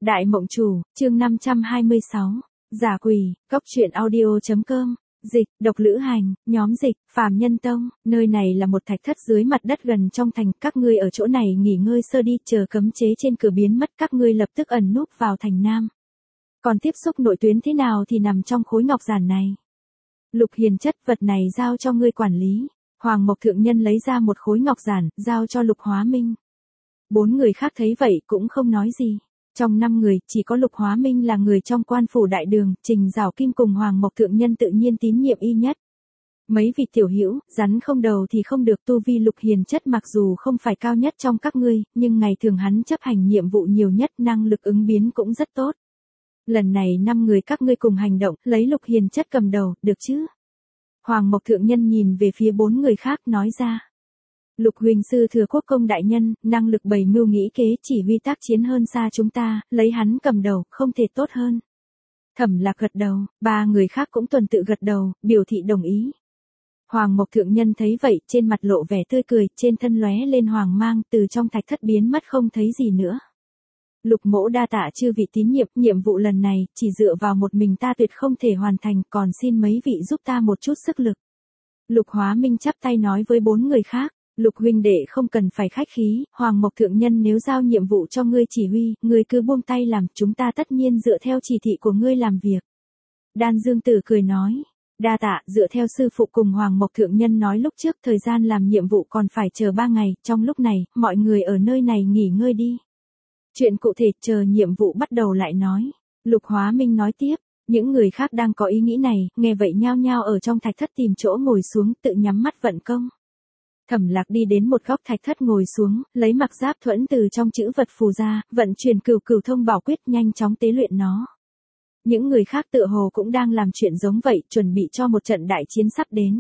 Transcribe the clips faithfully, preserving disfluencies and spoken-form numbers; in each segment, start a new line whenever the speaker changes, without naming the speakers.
Đại Mộng Chủ, chương năm trăm hai mươi sáu, Giả Quỷ, Cốc truyện audio.com, dịch, độc lữ hành, nhóm dịch, Phàm Nhân Tông, nơi này là một thạch thất dưới mặt đất gần trong thành, các ngươi ở chỗ này nghỉ ngơi sơ đi, chờ cấm chế trên cửa biến mất các ngươi lập tức ẩn núp vào thành Nam. Còn tiếp xúc nội tuyến thế nào thì nằm trong khối ngọc giản này. Lục Hiền chất vật này giao cho ngươi quản lý. Hoàng Mộc Thượng Nhân lấy ra một khối ngọc giản, giao cho Lục Hóa Minh. Bốn người khác thấy vậy cũng không nói gì. Trong năm người, chỉ có Lục Hóa Minh là người trong quan phủ đại đường, Trình Giảo Kim cùng Hoàng Mộc Thượng Nhân tự nhiên tín nhiệm y nhất. Mấy vị tiểu hữu, rắn không đầu thì không được, tu vi Lục Hiền chất mặc dù không phải cao nhất trong các ngươi, nhưng ngày thường hắn chấp hành nhiệm vụ nhiều nhất, năng lực ứng biến cũng rất tốt. Lần này năm người các ngươi cùng hành động, lấy Lục Hiền chất cầm đầu, được chứ? Hoàng Mộc Thượng Nhân nhìn về phía bốn người khác nói ra. Lục Huỳnh sư thừa quốc công đại nhân, năng lực bày mưu nghĩ kế chỉ huy tác chiến hơn xa chúng ta, lấy hắn cầm đầu, không thể tốt hơn. Thẩm Lạc gật đầu, ba người khác cũng tuần tự gật đầu, biểu thị đồng ý. Hoàng Mộc Thượng Nhân thấy vậy, trên mặt lộ vẻ tươi cười, trên thân lóe lên hoàng mang, từ trong thạch thất biến mất không thấy gì nữa. Lục mỗ đa tạ chư vị tín nhiệm, nhiệm vụ lần này, chỉ dựa vào một mình ta tuyệt không thể hoàn thành, còn xin mấy vị giúp ta một chút sức lực. Lục Hóa Minh chắp tay nói với bốn người khác, Lục huynh đệ không cần phải khách khí, Hoàng Mộc Thượng Nhân nếu giao nhiệm vụ cho ngươi chỉ huy, ngươi cứ buông tay làm, chúng ta tất nhiên dựa theo chỉ thị của ngươi làm việc. Đan Dương Tử cười nói, đa tạ, dựa theo sư phụ cùng Hoàng Mộc Thượng Nhân nói lúc trước, thời gian làm nhiệm vụ còn phải chờ ba ngày, trong lúc này, mọi người ở nơi này nghỉ ngơi đi. Chuyện cụ thể chờ nhiệm vụ bắt đầu lại nói. Lục Hóa Minh nói tiếp, những người khác đang có ý nghĩ này, nghe vậy nhao nhao ở trong thạch thất tìm chỗ ngồi xuống, tự nhắm mắt vận công. Thẩm Lạc đi đến một góc thạch thất ngồi xuống, lấy mặc giáp thuẫn từ trong chữ vật phù ra, vận chuyển cửu cửu thông bảo quyết nhanh chóng tế luyện nó. Những người khác tựa hồ cũng đang làm chuyện giống vậy, chuẩn bị cho một trận đại chiến sắp đến.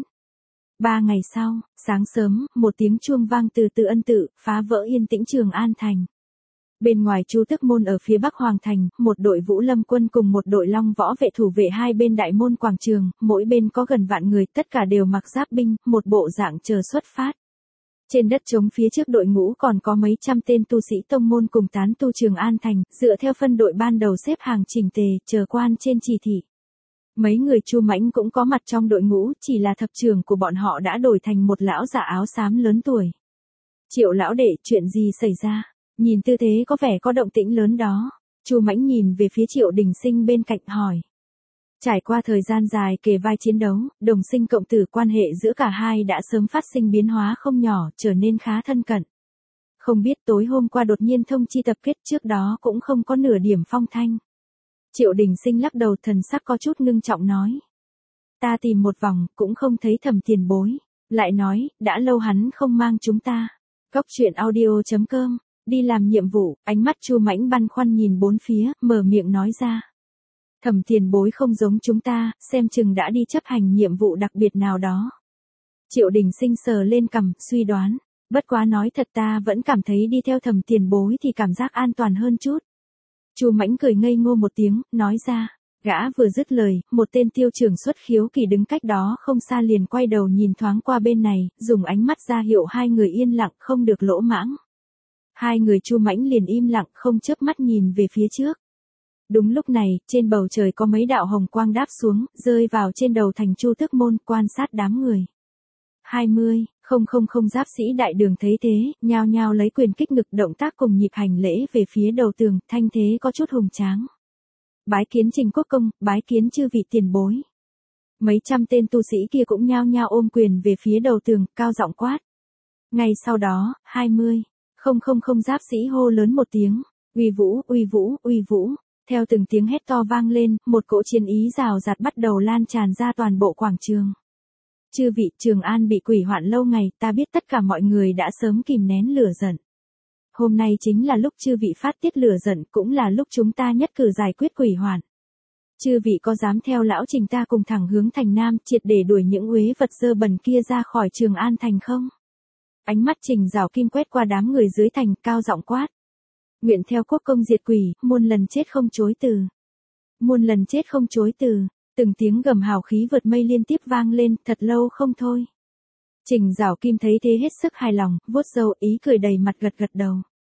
Ba ngày sau, sáng sớm, một tiếng chuông vang từ Từ Ân Tự, phá vỡ yên tĩnh Trường An thành. Bên ngoài Chu Tước môn ở phía bắc hoàng thành, một đội Vũ Lâm quân cùng một đội Long võ vệ thủ vệ hai bên đại môn quảng trường, mỗi bên có gần vạn người, tất cả đều mặc giáp binh, một bộ dạng chờ xuất phát. Trên đất trống phía trước đội ngũ còn có mấy trăm tên tu sĩ tông môn cùng tán tu Trường An thành, dựa theo phân đội ban đầu xếp hàng chỉnh tề, chờ quan trên chỉ thị. Mấy người Chu Mãnh cũng có mặt trong đội ngũ, chỉ là thập trưởng của bọn họ đã đổi thành một lão già áo xám lớn tuổi. Triệu lão đệ, chuyện gì xảy ra? Nhìn tư thế có vẻ có động tĩnh lớn đó. Chu Mãnh nhìn về phía Triệu Đình Sinh bên cạnh hỏi. Trải qua thời gian dài kề vai chiến đấu, đồng sinh cộng tử, quan hệ giữa cả hai đã sớm phát sinh biến hóa không nhỏ, trở nên khá thân cận. Không biết tối hôm qua đột nhiên thông chi tập kết, trước đó cũng không có nửa điểm phong thanh. Triệu Đình Sinh lắc đầu, thần sắc có chút ngưng trọng nói. Ta tìm một vòng, cũng không thấy Thẩm tiền bối. Lại nói, đã lâu hắn không mang chúng ta. Cốc truyện audio.com, đi làm nhiệm vụ, ánh mắt Chu Mãnh băn khoăn nhìn bốn phía, mở miệng nói ra. Thẩm tiền bối không giống chúng ta, xem chừng đã đi chấp hành nhiệm vụ đặc biệt nào đó. Triệu Đình Sinh sờ lên cằm, suy đoán. Bất quá nói thật, ta vẫn cảm thấy đi theo Thẩm tiền bối thì cảm giác an toàn hơn chút. Chu Mãnh cười ngây ngô một tiếng, nói ra. Gã vừa dứt lời, một tên tiêu trưởng xuất khiếu kỳ đứng cách đó không xa liền quay đầu nhìn thoáng qua bên này, dùng ánh mắt ra hiệu hai người yên lặng, không được lỗ mãng. Hai người Chu Mãnh liền im lặng, không chớp mắt nhìn về phía trước. Đúng lúc này, trên bầu trời có mấy đạo hồng quang đáp xuống, rơi vào trên đầu thành Chu Tước môn, quan sát đám người. hai mươi, không không không giáp sĩ đại đường thấy thế, nhao nhao lấy quyền kích ngực, động tác cùng nhịp hành lễ về phía đầu tường, thanh thế có chút hùng tráng. Bái kiến Trình quốc công, bái kiến chư vị tiền bối. Mấy trăm tên tu sĩ kia cũng nhao nhao ôm quyền về phía đầu tường, cao giọng quát. Ngay sau đó, hai mươi, không không không giáp sĩ hô lớn một tiếng, uy vũ, uy vũ, uy vũ. Theo từng tiếng hét to vang lên, một cỗ chiến ý rào rạt bắt đầu lan tràn ra toàn bộ quảng trường. Chư vị, Trường An bị quỷ hoạn lâu ngày, ta biết tất cả mọi người đã sớm kìm nén lửa giận. Hôm nay chính là lúc chư vị phát tiết lửa giận, cũng là lúc chúng ta nhất cử giải quyết quỷ hoạn. Chư vị có dám theo lão Trình ta cùng thẳng hướng thành Nam, triệt để đuổi những uế vật dơ bẩn kia ra khỏi Trường An thành không? Ánh mắt Trình Giảo Kim quét qua đám người dưới thành, cao giọng quát. Nguyện theo quốc công diệt quỷ, muôn lần chết không chối từ. Muôn lần chết không chối từ. Từng tiếng gầm hào khí vượt mây liên tiếp vang lên, thật lâu không thôi. Trình Giảo Kim thấy thế hết sức hài lòng, vuốt râu, ý cười đầy mặt, gật gật đầu.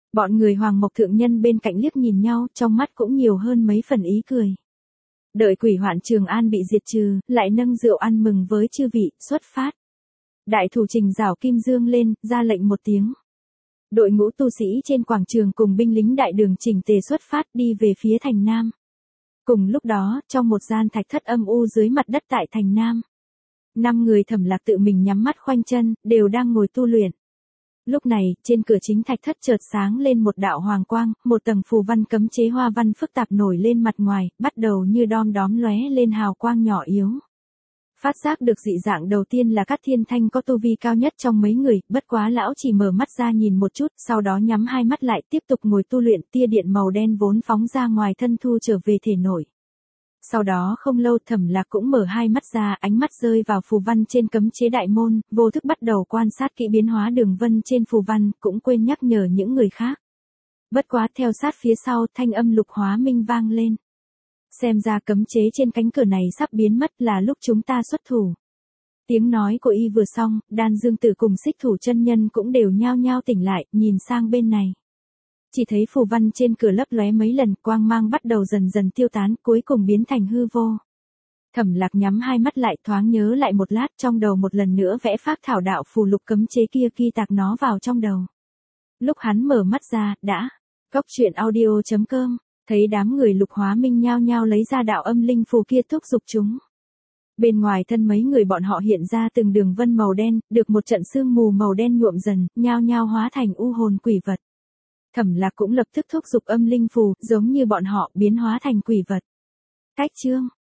Bọn người Hoàng Mộc Thượng Nhân bên cạnh liếc nhìn nhau, trong mắt cũng nhiều hơn mấy phần ý cười. Đợi quỷ hoạn Trường An bị diệt trừ, lại nâng rượu ăn mừng với chư vị, xuất phát. Đại thủ Trình rảo kim dương lên, ra lệnh một tiếng. Đội ngũ tu sĩ trên quảng trường cùng binh lính đại đường chỉnh tề xuất phát đi về phía thành Nam. Cùng lúc đó, trong một gian thạch thất âm u dưới mặt đất tại thành Nam, năm người Thẩm Lạc tự mình nhắm mắt khoanh chân, đều đang ngồi tu luyện. Lúc này, trên cửa chính thạch thất chợt sáng lên một đạo hoàng quang, một tầng phù văn cấm chế hoa văn phức tạp nổi lên mặt ngoài, bắt đầu như đom đóm lóe lên hào quang nhỏ yếu. Phát giác được dị dạng đầu tiên là Cát Thiên Thanh có tu vi cao nhất trong mấy người, bất quá lão chỉ mở mắt ra nhìn một chút, sau đó nhắm hai mắt lại tiếp tục ngồi tu luyện, tia điện màu đen vốn phóng ra ngoài thân thu trở về thể nội. Sau đó không lâu Thẩm Lạc cũng mở hai mắt ra, ánh mắt rơi vào phù văn trên cấm chế đại môn, vô thức bắt đầu quan sát kỹ biến hóa đường vân trên phù văn, cũng quên nhắc nhở những người khác. Bất quá theo sát phía sau thanh âm Lục Hóa Minh vang lên. Xem ra cấm chế trên cánh cửa này sắp biến mất, là lúc chúng ta xuất thủ. Tiếng nói của y vừa xong, Đan Dương Tử cùng Xích Thủ chân nhân cũng đều nhao nhao tỉnh lại, nhìn sang bên này. Chỉ thấy phù văn trên cửa lấp lóe mấy lần, quang mang bắt đầu dần dần tiêu tán, cuối cùng biến thành hư vô. Thẩm Lạc nhắm hai mắt lại, thoáng nhớ lại một lát, trong đầu một lần nữa vẽ phác thảo đạo phù lục cấm chế kia ghi tạc nó vào trong đầu. Lúc hắn mở mắt ra, đã. Cốc truyện audio chấm com, thấy đám người Lục Hóa Minh nhao nhao lấy ra đạo âm linh phù kia thúc giục chúng. Bên ngoài thân mấy người bọn họ hiện ra từng đường vân màu đen, được một trận sương mù màu đen nhuộm dần, nhao nhao hóa thành u hồn quỷ vật. Thẩm Lạc cũng lập tức thúc giục âm linh phù, giống như bọn họ, biến hóa thành quỷ vật. Cách chương